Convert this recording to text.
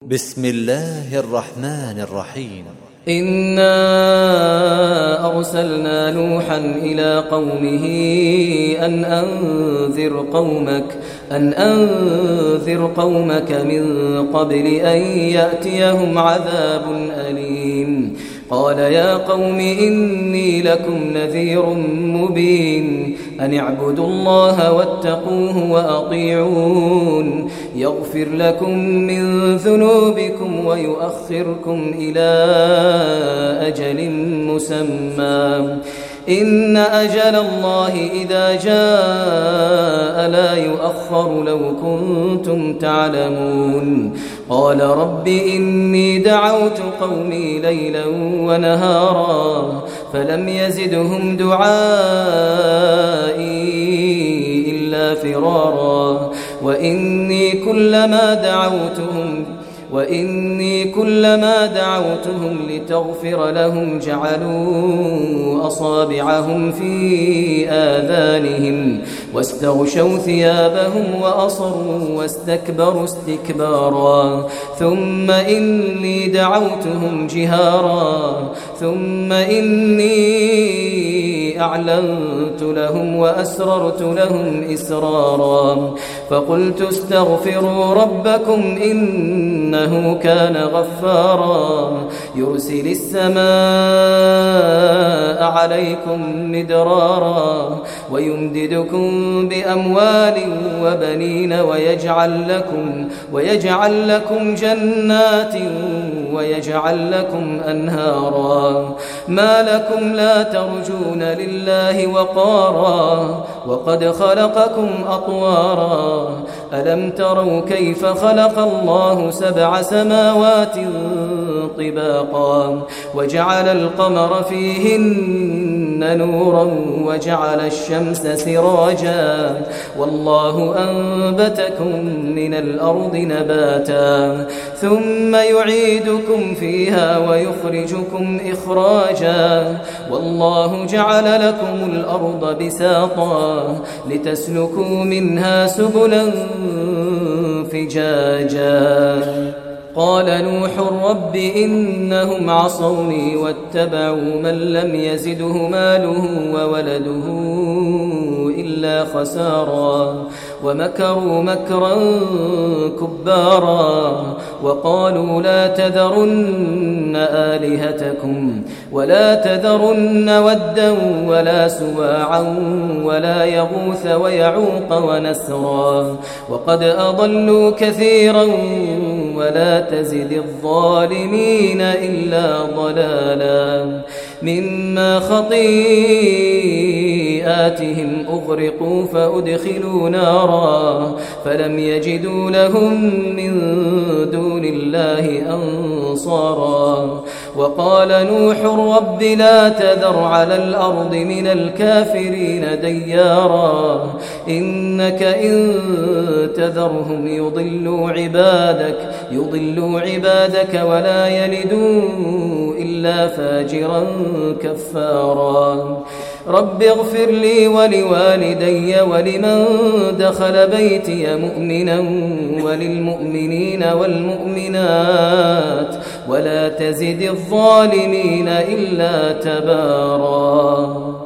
بسم الله الرحمن الرحيم. إنا أرسلنا نوحا إلى قومه أن أنذر قومك من قبل أن يأتيهم عذاب أليم. قال يا قوم إني لكم نذير مبين أن اعبدوا الله واتقوه وأطيعون يغفر لكم من ذنوبكم ويؤخركم إلى أجل مسمى إن أجل الله إذا جاء لا يؤخر لو كنتم تعلمون. قال رب إني دعوت قومي ليلا ونهارا فلم يزدهم دعائي إلا فرارا وإني كلما دعوتهم لتغفر لهم جعلوا أصابعهم في آذانهم واستغشوا ثيابهم وأصروا واستكبروا استكبارا ثم إني دعوتهم جهارا ثم إني أعلنت لهم وأسررت لهم إسرارا فقلت استغفروا ربكم إنه كان غفارا يرسل السماء عليكم مدرارا ويمددكم بأموال وبنين ويجعل لكم جنات ويجعل لكم أنهارا ما لكم لا ترجون لله وقارا وقد خلقكم أطوارا ألم تروا كيف خلق الله 7 سماوات طباقا وجعل القمر فيهن نورا وجعل الشمس سراجا والله أنبتكم من الأرض نباتا ثم يعيدكم فيها ويخرجكم إخراجا والله جعل لكم الأرض بساطا لتسلكوا منها سبلا فجاجا. قال نوح رب إنهم عصوني واتبعوا من لم يزده ماله وولده إلا خسارا ومكروا مكرا كبارا وقالوا لا تذرن آلهتكم ولا تذرن ودا ولا سواعا ولا يغوث ويعوق ونسرا وقد أضلوا كثيرا ولا تزد الظالمين إلا ضلالا مما خطيئاتهم أغرقوا فأدخلوا نارا فلم يجدوا لهم من دون الله أنصارا وقال نوح رب لا تذر على الأرض من الكافرين ديارا إنك إن تذرهم يضلوا عبادك ولا يلدوا إلا فاجرا كفارا. رب اغفر لي ولوالدي ولمن دخل بيتي مؤمنا وللمؤمنين والمؤمنات ولا تزد الظالمين إلا تبارا.